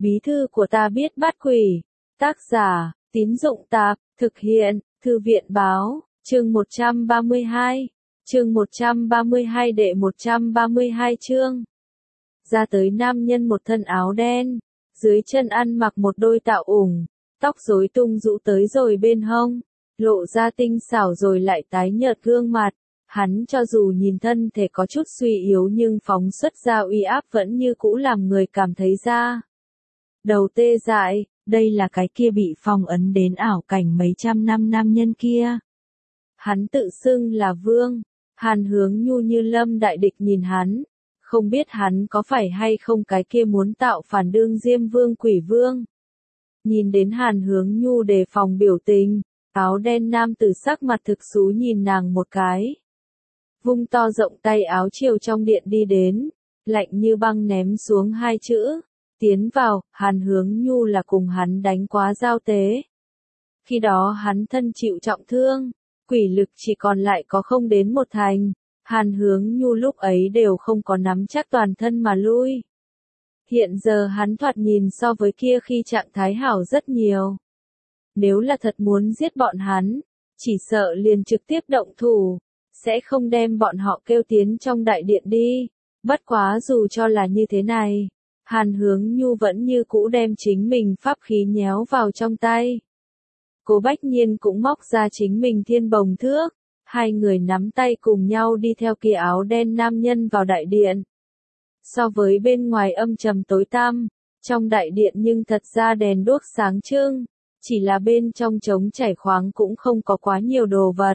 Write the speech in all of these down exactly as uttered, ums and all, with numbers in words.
Bí thư của ta biết bắt quỷ. Tác giả, Tín Dụng Tạp, thực hiện, Thư viện Báo, chương một trăm ba mươi hai. Chương một trăm ba mươi hai đệ một trăm ba mươi hai chương. Ra tới nam nhân một thân áo đen, dưới chân ăn mặc một đôi tạo ủng, tóc rối tung rũ tới rồi bên hông, lộ ra tinh xảo rồi lại tái nhợt gương mặt. Hắn cho dù nhìn thân thể có chút suy yếu nhưng phóng xuất ra uy áp vẫn như cũ làm người cảm thấy da đầu tê dại, đây là cái kia bị phong ấn đến ảo cảnh mấy trăm năm nam nhân kia. Hắn tự xưng là vương, Hàn Hướng Nhu như lâm đại địch nhìn hắn, không biết hắn có phải hay không cái kia muốn tạo phản đương Diêm Vương Quỷ Vương. Nhìn đến Hàn Hướng Nhu đề phòng biểu tình, áo đen nam tử sắc mặt thực xú nhìn nàng một cái. Vung to rộng tay áo chiều trong điện đi đến, lạnh như băng ném xuống hai chữ, tiến vào. Hàn Hướng Nhu là cùng hắn đánh quá giao tế. Khi đó hắn thân chịu trọng thương, quỷ lực chỉ còn lại có không đến một thành, Hàn Hướng Nhu lúc ấy đều không có nắm chắc toàn thân mà lui. Hiện giờ hắn thoạt nhìn so với kia khi trạng thái hảo rất nhiều. Nếu là thật muốn giết bọn hắn, chỉ sợ liền trực tiếp động thủ, sẽ không đem bọn họ kêu tiến trong đại điện đi. Bất quá dù cho là như thế này, Hàn Hướng Nhu vẫn như cũ đem chính mình pháp khí nhéo vào trong tay. Cố Bách Nhiên cũng móc ra chính mình thiên bồng thước, hai người nắm tay cùng nhau đi theo kia áo đen nam nhân vào đại điện. So với bên ngoài âm trầm tối tăm, trong đại điện nhưng thật ra đèn đuốc sáng trưng, chỉ là bên trong trống trải khoáng cũng không có quá nhiều đồ vật.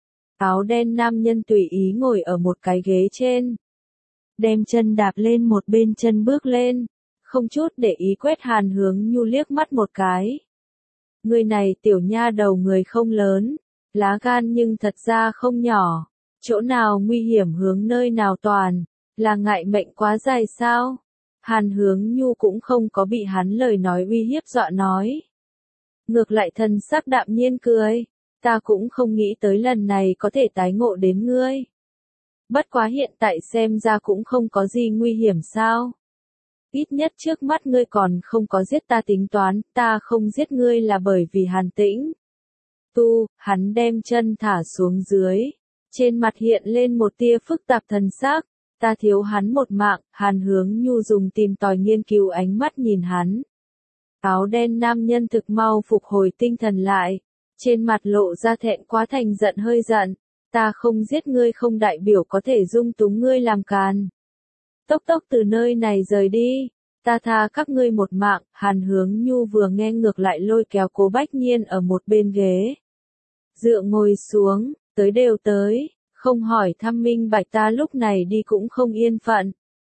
Áo đen nam nhân tùy ý ngồi ở một cái ghế trên, đem chân đạp lên một bên chân bước lên, không chút để ý quét Hàn Hướng Nhu liếc mắt một cái. Người này tiểu nha đầu người không lớn, lá gan nhưng thật ra không nhỏ, chỗ nào nguy hiểm hướng nơi nào toàn, là ngại mệnh quá dài sao? Hàn Hướng Nhu cũng không có bị hắn lời nói uy hiếp dọa nói. Ngược lại thân sắc đạm nhiên cười, ta cũng không nghĩ tới lần này có thể tái ngộ đến ngươi. Bất quá hiện tại xem ra cũng không có gì nguy hiểm sao. Ít nhất trước mắt ngươi còn không có giết ta tính toán, ta không giết ngươi là bởi vì Hàn Tĩnh. Tu, hắn đem chân thả xuống dưới, trên mặt hiện lên một tia phức tạp thần sắc, ta thiếu hắn một mạng. Hàn Hướng Nhu dùng tìm tòi nghiên cứu ánh mắt nhìn hắn. Áo đen nam nhân thực mau phục hồi tinh thần lại, trên mặt lộ ra thẹn quá thành giận hơi giận, ta không giết ngươi không đại biểu có thể dung túng ngươi làm càn. Tốc tốc từ nơi này rời đi, ta tha các ngươi một mạng. Hàn Hướng Nhu vừa nghe ngược lại lôi kéo Cố Bách Nhiên ở một bên ghế. Dựa ngồi xuống, tới đều tới, không hỏi thăm minh bạch ta lúc này đi cũng không yên phận.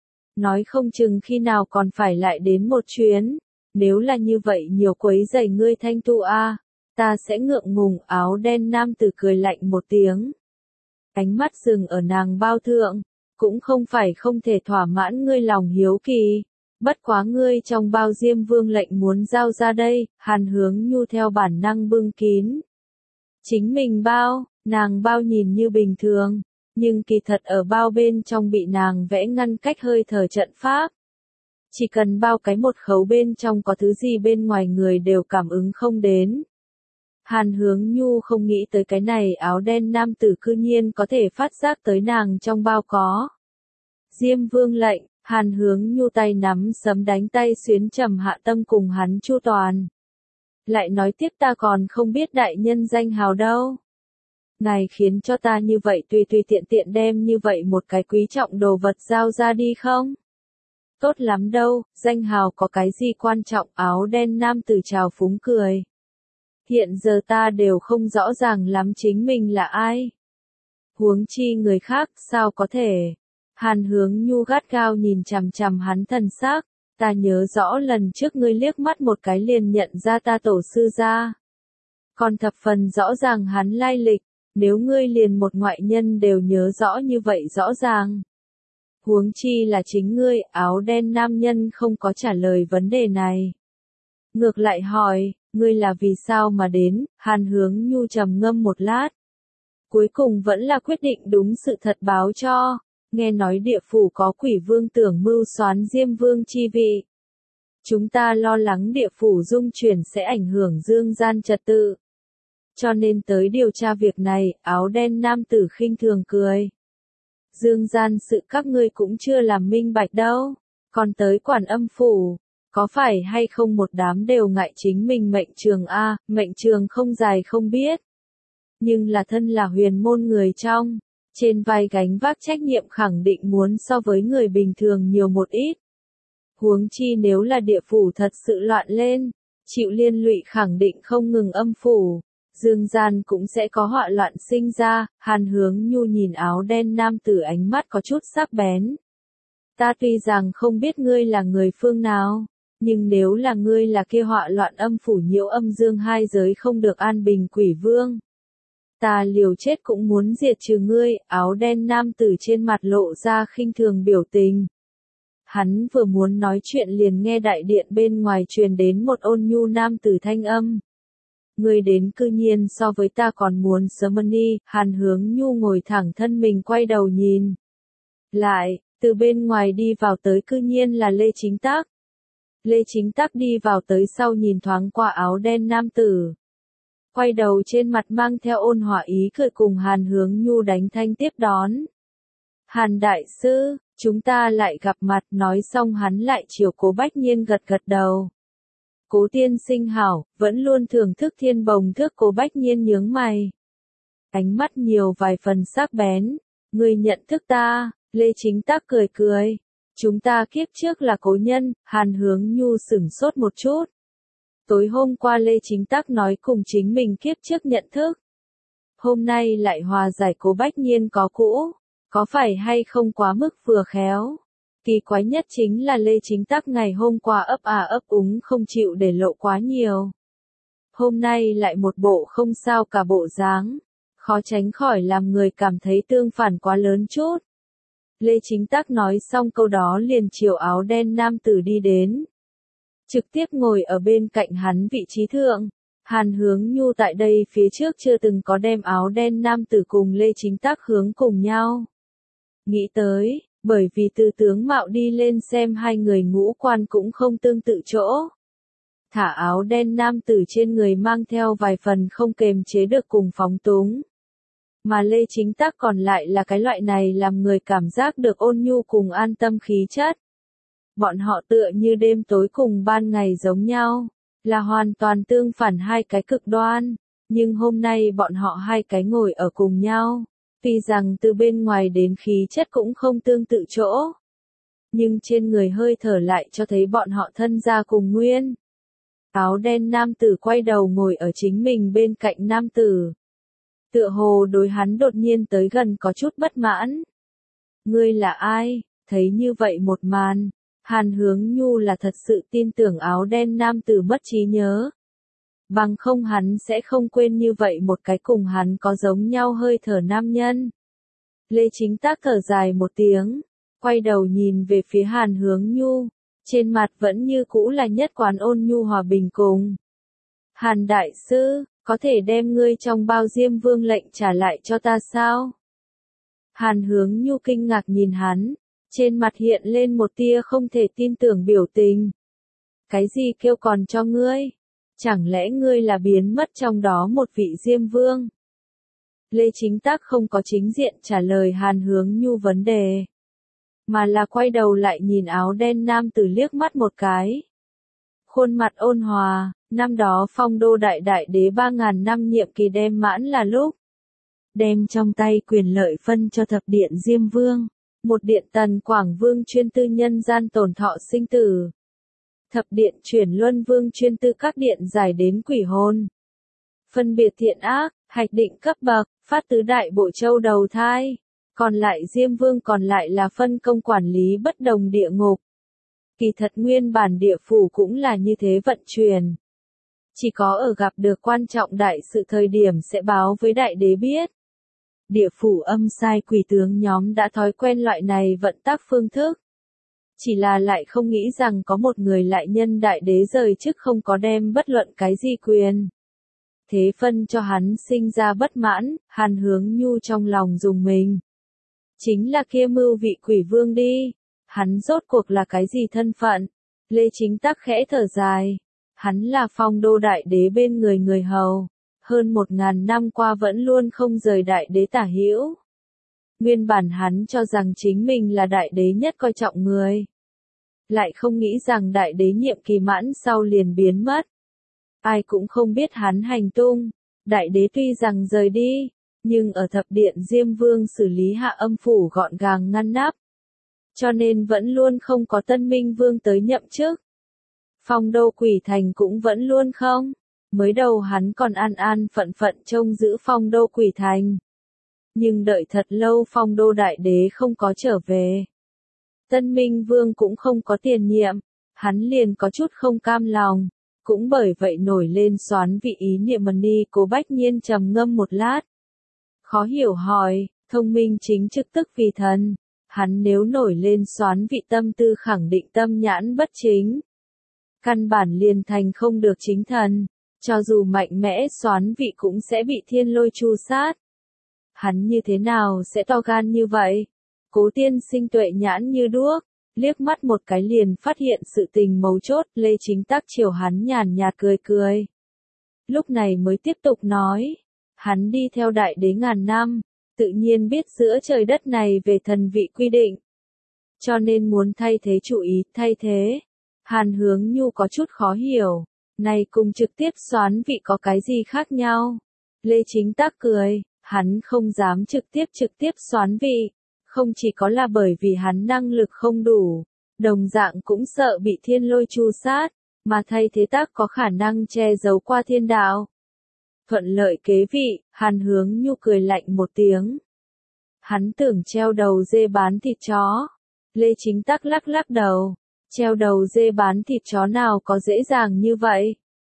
Nói không chừng khi nào còn phải lại đến một chuyến, nếu là như vậy nhiều quấy rầy ngươi thanh tu a, ta sẽ ngượng ngùng. Áo đen nam tử cười lạnh một tiếng. Ánh mắt dừng ở nàng bao thượng, cũng không phải không thể thỏa mãn ngươi lòng hiếu kỳ. Bất quá ngươi trong bao Diêm Vương lệnh muốn giao ra đây. Hàn Hướng Nhu theo bản năng bưng kín chính mình bao, nàng bao nhìn như bình thường, nhưng kỳ thật ở bao bên trong bị nàng vẽ ngăn cách hơi thở trận pháp. Chỉ cần bao cái một khấu bên trong có thứ gì bên ngoài người đều cảm ứng không đến. Hàn Hướng Nhu không nghĩ tới cái này áo đen nam tử cư nhiên có thể phát giác tới nàng trong bao có Diêm Vương lệnh. Hàn Hướng Nhu tay nắm sấm đánh tay xuyến trầm hạ tâm cùng hắn chu toàn. Lại nói tiếp ta còn không biết đại nhân danh hào đâu. Ngài khiến cho ta như vậy tùy tùy tiện tiện đem như vậy một cái quý trọng đồ vật giao ra đi không? Tốt lắm đâu, danh hào có cái gì quan trọng. Áo đen nam tử trào phúng cười. Hiện giờ ta đều không rõ ràng lắm chính mình là ai. Huống chi người khác sao có thể. Hàn Hướng Nhu gắt gao nhìn chằm chằm hắn thần sắc, ta nhớ rõ lần trước ngươi liếc mắt một cái liền nhận ra ta tổ sư gia. Còn thập phần rõ ràng hắn lai lịch, nếu ngươi liền một ngoại nhân đều nhớ rõ như vậy rõ ràng. Huống chi là chính ngươi. Áo đen nam nhân không có trả lời vấn đề này. Ngược lại hỏi, ngươi là vì sao mà đến? Hàn Hướng Nhu trầm ngâm một lát. Cuối cùng vẫn là quyết định đúng sự thật báo cho. Nghe nói địa phủ có quỷ vương tưởng mưu soán Diêm Vương chi vị. Chúng ta lo lắng địa phủ dung chuyển sẽ ảnh hưởng dương gian trật tự. Cho nên tới điều tra việc này, áo đen nam tử khinh thường cười. Dương gian sự các ngươi cũng chưa làm minh bạch đâu, còn tới quản âm phủ, có phải hay không một đám đều ngại chính mình mệnh trường a, mệnh trường không dài không biết. Nhưng là thân là huyền môn người trong, trên vai gánh vác trách nhiệm khẳng định muốn so với người bình thường nhiều một ít. Huống chi nếu là địa phủ thật sự loạn lên, chịu liên lụy khẳng định không ngừng âm phủ. Dương gian cũng sẽ có họa loạn sinh ra. Hàn Hướng Nhu nhìn áo đen nam tử ánh mắt có chút sắc bén. Ta tuy rằng không biết ngươi là người phương nào, nhưng nếu là ngươi là kia họa loạn âm phủ nhiễu âm dương hai giới không được an bình quỷ vương, ta liều chết cũng muốn diệt trừ ngươi. Áo đen nam tử trên mặt lộ ra khinh thường biểu tình. Hắn vừa muốn nói chuyện liền nghe đại điện bên ngoài truyền đến một ôn nhu nam tử thanh âm. Ngươi đến cư nhiên so với ta còn muốn sớm hơn đi. Hàn Hướng Nhu ngồi thẳng thân mình quay đầu nhìn lại, từ bên ngoài đi vào tới cư nhiên là Lê Chính Tác. Lê Chính Tác đi vào tới sau nhìn thoáng qua áo đen nam tử, quay đầu trên mặt mang theo ôn hòa ý cười cùng Hàn Hướng Nhu đánh thanh tiếp đón. Hàn đại sư, chúng ta lại gặp mặt. Nói xong hắn lại chiều Cố Bách Nhiên gật gật đầu. Cố tiên sinh hảo, vẫn luôn thưởng thức thiên bồng thước. Cố Bách Nhiên nhướng mày, ánh mắt nhiều vài phần sắc bén. Ngươi nhận thức ta? Lê Chính Tác cười cười. Chúng ta kiếp trước là cố nhân. Hàn Hướng Nhu sửng sốt một chút. Tối hôm qua Lê Chính Tác nói cùng chính mình kiếp trước nhận thức, hôm nay lại hòa giải Cố Bách Nhiên có cũ, có phải hay không quá mức vừa khéo? Kỳ quái nhất chính là Lê Chính Tác ngày hôm qua ấp à ấp úng không chịu để lộ quá nhiều. Hôm nay lại một bộ không sao cả bộ dáng, khó tránh khỏi làm người cảm thấy tương phản quá lớn chút. Lê Chính Tác nói xong câu đó liền chiều áo đen nam tử đi đến, trực tiếp ngồi ở bên cạnh hắn vị trí thượng. Hàn Hướng Nhu tại đây phía trước chưa từng có đem áo đen nam tử cùng Lê Chính Tác hướng cùng nhau. Nghĩ tới, bởi vì từ tướng mạo đi lên xem hai người ngũ quan cũng không tương tự chỗ. Thả áo đen nam tử trên người mang theo vài phần không kềm chế được cùng phóng túng. Mà Lê Chính Tác còn lại là cái loại này làm người cảm giác được ôn nhu cùng an tâm khí chất. Bọn họ tựa như đêm tối cùng ban ngày giống nhau, là hoàn toàn tương phản hai cái cực đoan, nhưng hôm nay bọn họ hai cái ngồi ở cùng nhau, tuy rằng từ bên ngoài đến khí chất cũng không tương tự chỗ, nhưng trên người hơi thở lại cho thấy bọn họ thân gia cùng nguyên. Áo đen nam tử quay đầu ngồi ở chính mình bên cạnh nam tử, tựa hồ đối hắn đột nhiên tới gần có chút bất mãn. Ngươi là ai? Thấy như vậy một màn, Hàn Hướng Nhu là thật sự tin tưởng áo đen nam tử mất trí nhớ. Bằng không hắn sẽ không quên như vậy một cái cùng hắn có giống nhau hơi thở nam nhân. Lê Chính Tác thở dài một tiếng, quay đầu nhìn về phía Hàn Hướng Nhu, trên mặt vẫn như cũ là nhất quán ôn nhu hòa bình cùng. Hàn đại sư, có thể đem ngươi trong bao Diêm Vương lệnh trả lại cho ta sao? Hàn Hướng Nhu kinh ngạc nhìn hắn, trên mặt hiện lên một tia không thể tin tưởng biểu tình. Cái gì kêu còn cho ngươi? Chẳng lẽ ngươi là biến mất trong đó một vị Diêm Vương? Lê Chính Tác không có chính diện trả lời Hàn Hướng Nhu vấn đề, mà là quay đầu lại nhìn áo đen nam tử liếc mắt một cái. Khuôn mặt ôn hòa, năm đó phong đô đại đại đế ba ngàn năm nhiệm kỳ đem mãn là lúc, đem trong tay quyền lợi phân cho thập điện Diêm Vương, một điện Tần Quảng Vương chuyên tư nhân gian tổn thọ sinh tử. Thập điện chuyển Luân Vương chuyên tư các điện giải đến quỷ hồn. Phân biệt thiện ác, hạch định cấp bậc, phát tứ đại bộ châu đầu thai. Còn lại Diêm Vương còn lại là phân công quản lý bất đồng địa ngục. Kỳ thật nguyên bản địa phủ cũng là như thế vận chuyển. Chỉ có ở gặp được quan trọng đại sự thời điểm sẽ báo với đại đế biết. Địa phủ âm sai quỷ tướng nhóm đã thói quen loại này vận tác phương thức. Chỉ là lại không nghĩ rằng có một người lại nhân đại đế rời chức không có đem bất luận cái gì quyền. Thế phân cho hắn sinh ra bất mãn, Hàn Hướng Nhu trong lòng dùng mình. Chính là kia mưu vị quỷ vương đi. Hắn rốt cuộc là cái gì thân phận? Lê Chính Tắc khẽ thở dài. Hắn là Phong Đô đại đế bên người người hầu. Hơn một ngàn năm qua vẫn luôn không rời đại đế tả hữu. Nguyên bản hắn cho rằng chính mình là đại đế nhất coi trọng người. Lại không nghĩ rằng đại đế nhiệm kỳ mãn sau liền biến mất. Ai cũng không biết hắn hành tung. Đại đế tuy rằng rời đi, nhưng ở thập điện Diêm Vương xử lý Hạ Âm phủ gọn gàng ngăn nắp. Cho nên vẫn luôn không có Tân Minh Vương tới nhậm chức. Phong Đô Quỷ Thành cũng vẫn luôn không. Mới đầu hắn còn an an phận phận trông giữ Phong Đô Quỷ Thành. Nhưng đợi thật lâu Phong Đô đại đế không có trở về. Tân Minh Vương cũng không có tiền nhiệm. Hắn liền có chút không cam lòng. Cũng bởi vậy nổi lên xoán vị ý niệm mần đi. Cố Bách Nhiên trầm ngâm một lát. Khó hiểu hỏi, thông minh chính trực tức vì thần. Hắn nếu nổi lên xoán vị tâm tư khẳng định tâm nhãn bất chính. Căn bản liền thành không được chính thần. Cho dù mạnh mẽ xoán vị cũng sẽ bị thiên lôi tru sát. Hắn như thế nào sẽ to gan như vậy? Cố tiên sinh tuệ nhãn như đuốc. Liếc mắt một cái liền phát hiện sự tình mấu chốt. Lê Chính Tắc chiều hắn nhàn nhạt cười cười. Lúc này mới tiếp tục nói. Hắn đi theo đại đế ngàn năm. Tự nhiên biết giữa trời đất này về thần vị quy định. Cho nên muốn thay thế chủ ý, thay thế. Hàn Hướng Nhu có chút khó hiểu. Này cùng trực tiếp xoán vị có cái gì khác nhau? Lê Chính Tắc cười, hắn không dám trực tiếp trực tiếp xoán vị. Không chỉ có là bởi vì hắn năng lực không đủ. Đồng dạng cũng sợ bị thiên lôi tru sát. Mà thay thế tác có khả năng che giấu qua thiên đạo. Thuận lợi kế vị, Hàn Hướng Nhu cười lạnh một tiếng. Hắn tưởng treo đầu dê bán thịt chó. Lê Chính Tắc lắc lắc đầu. Treo đầu dê bán thịt chó nào có dễ dàng như vậy.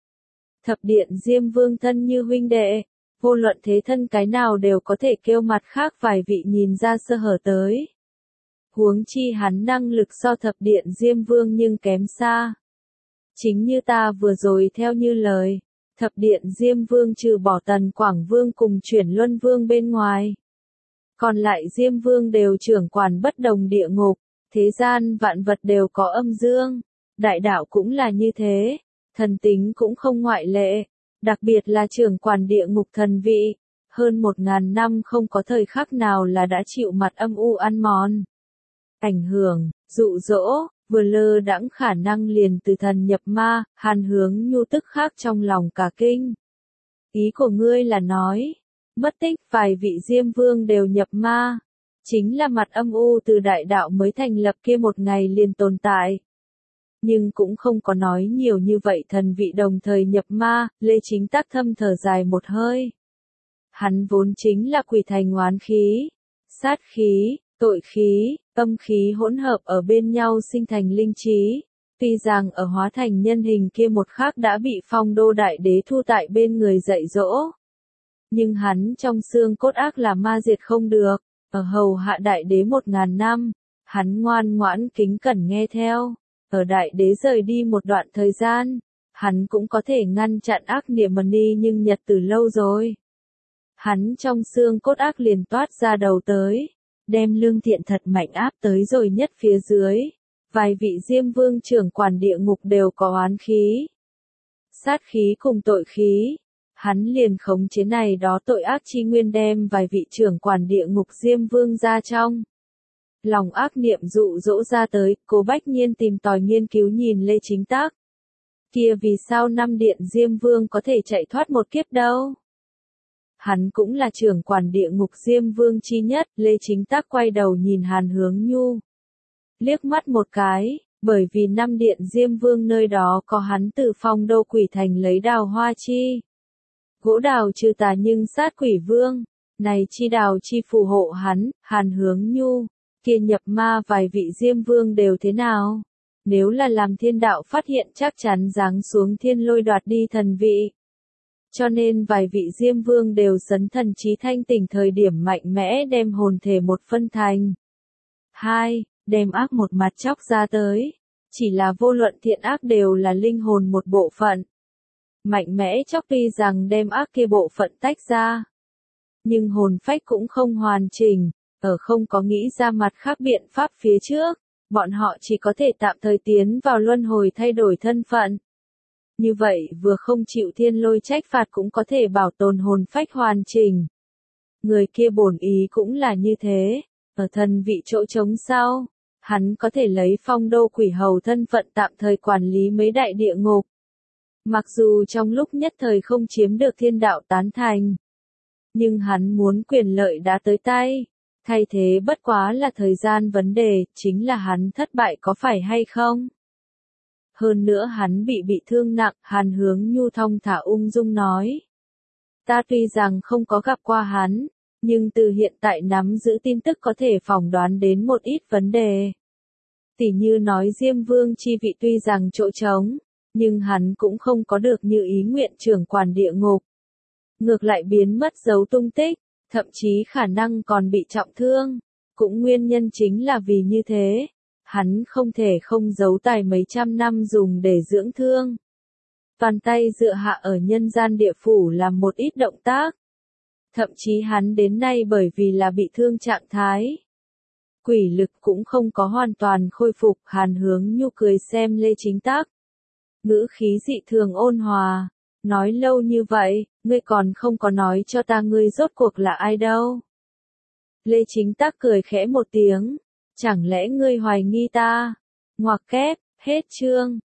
Thập điện Diêm Vương thân như huynh đệ. Vô luận thế thân cái nào đều có thể kêu mặt khác vài vị nhìn ra sơ hở tới. Huống chi hắn năng lực so thập điện Diêm Vương nhưng kém xa. Chính như ta vừa rồi theo như lời. Thập điện Diêm Vương trừ bỏ Tần Quảng Vương cùng Chuyển Luân Vương bên ngoài. Còn lại Diêm Vương đều trưởng quản bất đồng địa ngục, thế gian vạn vật đều có âm dương, đại đạo cũng là như thế, thần tính cũng không ngoại lệ, đặc biệt là trưởng quản địa ngục thần vị, hơn một ngàn năm không có thời khắc nào là đã chịu mặt âm u ăn mòn. Ảnh hưởng, dụ dỗ, vừa lơ đãng khả năng liền từ thần nhập ma, Hàn Hướng Nhu tức khắc trong lòng cả kinh. Ý của ngươi là nói, mất tích vài vị Diêm Vương đều nhập ma, chính là mặt âm u từ đại đạo mới thành lập kia một ngày liền tồn tại. Nhưng cũng không có nói nhiều như vậy thần vị đồng thời nhập ma, Lê Chính Tắc thâm thở dài một hơi. Hắn vốn chính là quỷ thành oán khí, sát khí, tội khí, âm khí hỗn hợp ở bên nhau sinh thành linh trí. Tuy rằng ở hóa thành nhân hình kia một khắc đã bị Phong Đô đại đế thu tại bên người dạy dỗ. Nhưng hắn trong xương cốt ác là ma diệt không được, ở hầu hạ đại đế một ngàn năm, hắn ngoan ngoãn kính cẩn nghe theo. Ở đại đế rời đi một đoạn thời gian, hắn cũng có thể ngăn chặn ác niệm mần đi nhưng nhật từ lâu rồi. Hắn trong xương cốt ác liền toát ra đầu tới, đem lương thiện thật mạnh áp tới rồi nhất phía dưới. Vài vị Diêm Vương trưởng quản địa ngục đều có oán khí, sát khí cùng tội khí. Hắn liền khống chế này đó tội ác chi nguyên đem vài vị trưởng quản địa ngục Diêm Vương ra trong. Lòng ác niệm dụ dỗ ra tới, Cố Bách Nhiên tìm tòi nghiên cứu nhìn Lê Chính Tắc. Kia vì sao năm điện Diêm Vương có thể chạy thoát một kiếp đâu? Hắn cũng là trưởng quản địa ngục Diêm Vương chi nhất, Lê Chính Tắc quay đầu nhìn Hàn Hướng Nhu. Liếc mắt một cái, bởi vì năm điện Diêm Vương nơi đó có hắn từ Phong Đô Quỷ Thành lấy đào hoa chi. Gỗ đào trừ tà nhưng sát quỷ vương, này chi đào chi phù hộ hắn, Hàn Hướng Nhu, kia nhập ma vài vị Diêm Vương đều thế nào? Nếu là làm thiên đạo phát hiện chắc chắn giáng xuống thiên lôi đoạt đi thần vị. Cho nên vài vị Diêm Vương đều sấn thần trí thanh tỉnh thời điểm mạnh mẽ đem hồn thể một phân thành. Hai, đem ác một mặt chóc ra tới. Chỉ là vô luận thiện ác đều là linh hồn một bộ phận. Mạnh mẽ chóc tuy rằng đem ác kia bộ phận tách ra. Nhưng hồn phách cũng không hoàn chỉnh, ở không có nghĩ ra mặt khác biện pháp phía trước. bọn họ chỉ có thể tạm thời tiến vào luân hồi thay đổi thân phận. Như vậy vừa không chịu thiên lôi trách phạt cũng có thể bảo tồn hồn phách hoàn chỉnh. Người kia bổn ý cũng là như thế, ở thần vị chỗ trống sau, hắn có thể lấy phong đô quỷ hầu thân phận tạm thời quản lý mấy đại địa ngục. Mặc dù trong lúc nhất thời không chiếm được thiên đạo tán thành, nhưng hắn muốn quyền lợi đã tới tay, thay thế bất quá là thời gian vấn đề, chính là hắn thất bại có phải hay không? Hơn nữa hắn bị bị thương nặng, Hàn Hướng Nhu thong thả ung dung nói. Ta tuy rằng không có gặp qua hắn, nhưng từ hiện tại nắm giữ tin tức có thể phỏng đoán đến một ít vấn đề. Tỉ như nói Diêm Vương chi vị tuy rằng chỗ trống, nhưng hắn cũng không có được như ý nguyện trưởng quản địa ngục. Ngược lại biến mất dấu tung tích, thậm chí khả năng còn bị trọng thương. Cũng nguyên nhân chính là vì như thế, hắn không thể không giấu tài mấy trăm năm dùng để dưỡng thương. Toàn tay dựa hạ ở nhân gian địa phủ làm một ít động tác. Thậm chí hắn đến nay bởi vì là bị thương trạng thái. Quỷ lực cũng không có hoàn toàn khôi phục. Hàn Hướng Nhu cười xem Lê Chính Tác. Ngữ khí dị thường ôn hòa. Nói lâu như vậy, ngươi còn không có nói cho ta ngươi rốt cuộc là ai đâu. Lê Chính Tác cười khẽ một tiếng. Chẳng lẽ ngươi hoài nghi ta? Ngoặc kép, hết chương.